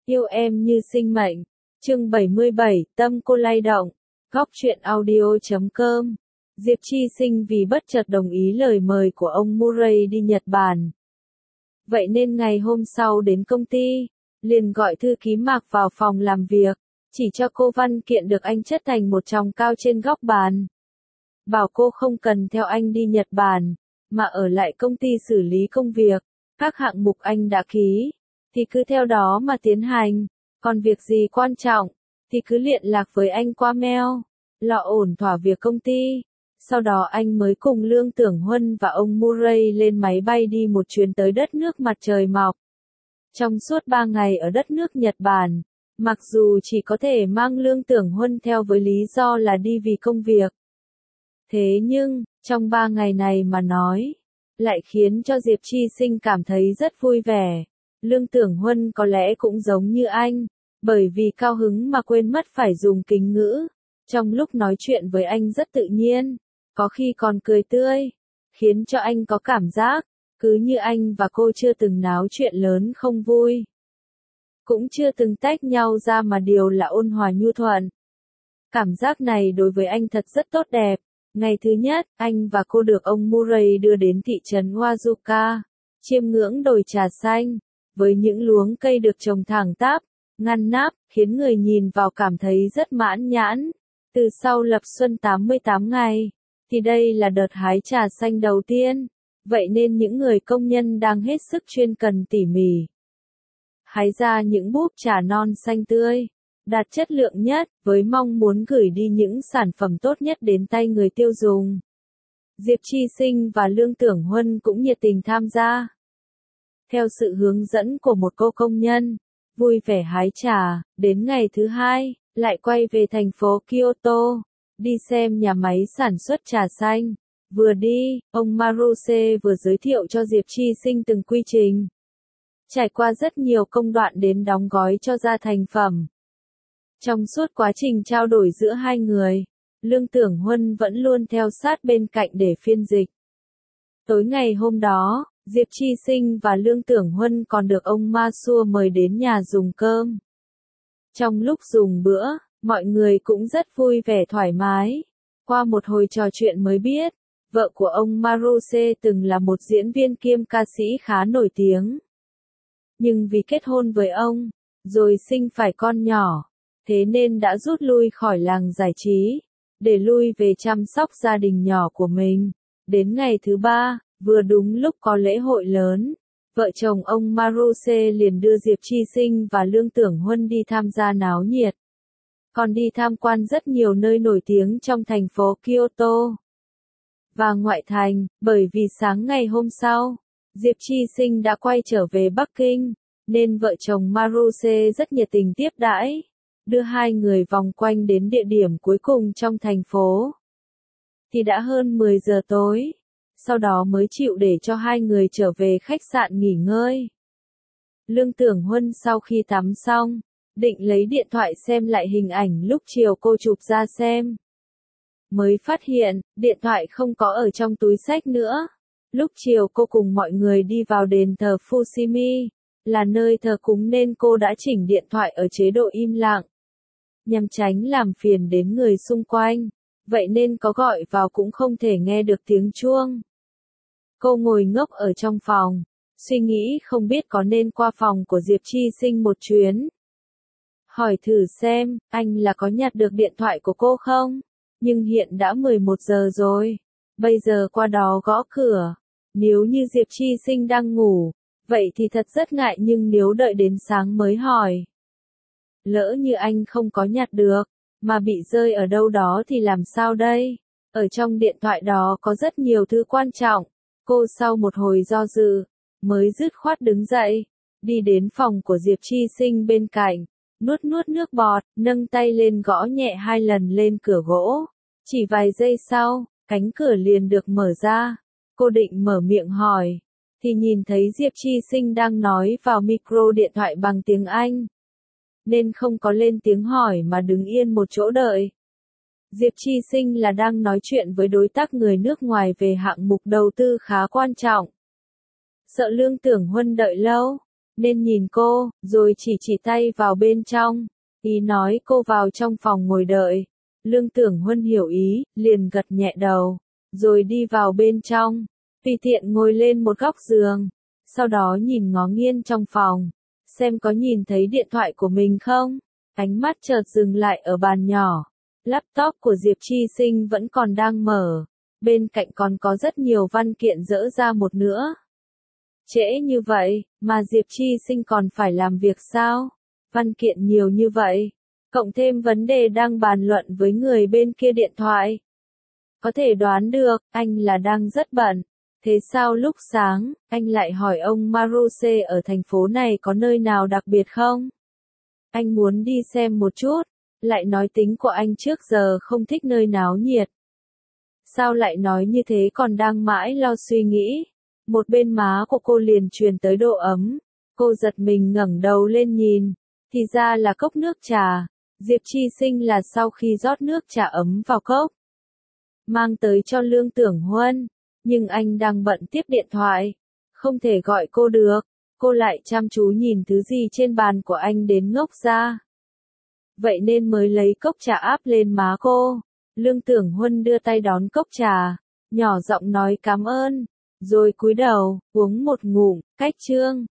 Yêu em như sinh mệnh. Chương 77, tâm cô lay động. Góc truyện audio.com. Diệp Chi Sinh vì bất chợt đồng ý lời mời của ông Murray đi Nhật Bản. Vậy nên ngày hôm sau đến công ty, liền gọi thư ký Mạc vào phòng làm việc, chỉ cho cô văn kiện được anh chất thành một chồng cao trên góc bàn. Bảo cô không cần theo anh đi Nhật Bản, mà ở lại công ty xử lý công việc, các hạng mục anh đã ký, thì cứ theo đó mà tiến hành, còn việc gì quan trọng, thì cứ liên lạc với anh qua mail, lo ổn thỏa việc công ty. Sau đó anh mới cùng Lương Tưởng Huân và ông Murray lên máy bay đi một chuyến tới đất nước mặt trời mọc. Trong suốt 3 ngày ở đất nước Nhật Bản, mặc dù chỉ có thể mang Lương Tưởng Huân theo với lý do là đi vì công việc. Thế nhưng, trong 3 ngày này mà nói, lại khiến cho Diệp Chi Sinh cảm thấy rất vui vẻ. Lương Tưởng Huân có lẽ cũng giống như anh, bởi vì cao hứng mà quên mất phải dùng kính ngữ. Trong lúc nói chuyện với anh rất tự nhiên, có khi còn cười tươi, khiến cho anh có cảm giác, cứ như anh và cô chưa từng náo chuyện lớn không vui. Cũng chưa từng tách nhau ra mà điều là ôn hòa nhu thuận. Cảm giác này đối với anh thật rất tốt đẹp. Ngày thứ nhất, anh và cô được ông Murray đưa đến thị trấn Wazuka, chiêm ngưỡng đồi trà xanh, với những luống cây được trồng thẳng tắp, ngăn nắp, khiến người nhìn vào cảm thấy rất mãn nhãn. Từ sau lập xuân 88 ngày, thì đây là đợt hái trà xanh đầu tiên, vậy nên những người công nhân đang hết sức chuyên cần tỉ mỉ. Hái ra những búp trà non xanh tươi, đạt chất lượng nhất, với mong muốn gửi đi những sản phẩm tốt nhất đến tay người tiêu dùng. Diệp Chi Sinh và Lương Tưởng Huân cũng nhiệt tình tham gia. Theo sự hướng dẫn của một cô công nhân, vui vẻ hái trà, đến ngày thứ hai, lại quay về thành phố Kyoto, đi xem nhà máy sản xuất trà xanh. Vừa đi, ông Maruse vừa giới thiệu cho Diệp Chi Sinh từng quy trình. Trải qua rất nhiều công đoạn đến đóng gói cho ra thành phẩm. Trong suốt quá trình trao đổi giữa hai người, Lương Tưởng Huân vẫn luôn theo sát bên cạnh để phiên dịch. Tối ngày hôm đó, Diệp Chi Sinh và Lương Tưởng Huân còn được ông Masua mời đến nhà dùng cơm. Trong lúc dùng bữa, mọi người cũng rất vui vẻ thoải mái. Qua một hồi trò chuyện mới biết, vợ của ông Maruse từng là một diễn viên kiêm ca sĩ khá nổi tiếng. Nhưng vì kết hôn với ông, rồi sinh phải con nhỏ, thế nên đã rút lui khỏi làng giải trí, để lui về chăm sóc gia đình nhỏ của mình. Đến ngày thứ 3, vừa đúng lúc có lễ hội lớn, vợ chồng ông Maruse liền đưa Diệp Chi Sinh và Lương Tưởng Huân đi tham gia náo nhiệt. Còn đi tham quan rất nhiều nơi nổi tiếng trong thành phố Kyoto và ngoại thành, bởi vì sáng ngày hôm sau, Diệp Chi Sinh đã quay trở về Bắc Kinh, nên vợ chồng Maruse rất nhiệt tình tiếp đãi, đưa hai người vòng quanh đến địa điểm cuối cùng trong thành phố. Thì đã hơn 10 giờ tối, sau đó mới chịu để cho hai người trở về khách sạn nghỉ ngơi. Lương Tưởng Huân sau khi tắm xong, định lấy điện thoại xem lại hình ảnh lúc chiều cô chụp ra xem. Mới phát hiện, điện thoại không có ở trong túi xách nữa. Lúc chiều cô cùng mọi người đi vào đền thờ Fushimi, là nơi thờ cúng nên cô đã chỉnh điện thoại ở chế độ im lặng, nhằm tránh làm phiền đến người xung quanh, vậy nên có gọi vào cũng không thể nghe được tiếng chuông. Cô ngồi ngốc ở trong phòng, suy nghĩ không biết có nên qua phòng của Diệp Chi Sinh một chuyến. Hỏi thử xem, anh là có nhặt được điện thoại của cô không? Nhưng hiện đã 11 giờ rồi, bây giờ qua đó gõ cửa. Nếu như Diệp Chi Sinh đang ngủ, vậy thì thật rất ngại, nhưng nếu đợi đến sáng mới hỏi, lỡ như anh không có nhặt được, mà bị rơi ở đâu đó thì làm sao đây? Ở trong điện thoại đó có rất nhiều thứ quan trọng. Cô sau một hồi do dự, mới dứt khoát đứng dậy, đi đến phòng của Diệp Chi Sinh bên cạnh, nuốt nước bọt, nâng tay lên gõ nhẹ 2 lần lên cửa gỗ. Chỉ vài giây sau, cánh cửa liền được mở ra. Cô định mở miệng hỏi, thì nhìn thấy Diệp Chi Sinh đang nói vào micro điện thoại bằng tiếng Anh, nên không có lên tiếng hỏi mà đứng yên một chỗ đợi. Diệp Chi Sinh là đang nói chuyện với đối tác người nước ngoài về hạng mục đầu tư khá quan trọng. Sợ Lương Tưởng Huân đợi lâu, nên nhìn cô, rồi chỉ tay vào bên trong. Ý nói cô vào trong phòng ngồi đợi. Lương Tưởng Huân hiểu ý, liền gật nhẹ đầu, rồi đi vào bên trong. Tùy tiện ngồi lên một góc giường, sau đó nhìn ngó nghiêng trong phòng, xem có nhìn thấy điện thoại của mình không. Ánh mắt chợt dừng lại ở bàn nhỏ. Laptop của Diệp Chi Sinh vẫn còn đang mở. Bên cạnh còn có rất nhiều văn kiện dỡ ra một nữa. Trễ như vậy, mà Diệp Chi Sinh còn phải làm việc sao? Văn kiện nhiều như vậy, cộng thêm vấn đề đang bàn luận với người bên kia điện thoại. Có thể đoán được, anh là đang rất bận. Thế sao lúc sáng, anh lại hỏi ông Maruse ở thành phố này có nơi nào đặc biệt không? Anh muốn đi xem một chút, lại nói tính của anh trước giờ không thích nơi náo nhiệt. Sao lại nói như thế còn đang mãi lo suy nghĩ? Một bên má của cô liền truyền tới độ ấm. Cô giật mình ngẩng đầu lên nhìn. Thì ra là cốc nước trà. Diệp Chi Sinh là sau khi rót nước trà ấm vào cốc, mang tới cho Lương Tưởng Huân. Nhưng anh đang bận tiếp điện thoại, không thể gọi cô được. Cô lại chăm chú nhìn thứ gì trên bàn của anh đến ngốc ra. Vậy nên mới lấy cốc trà áp lên má cô. Lương Tưởng Huân đưa tay đón cốc trà, nhỏ giọng nói cảm ơn, rồi cúi đầu, uống một ngụm, cách chương.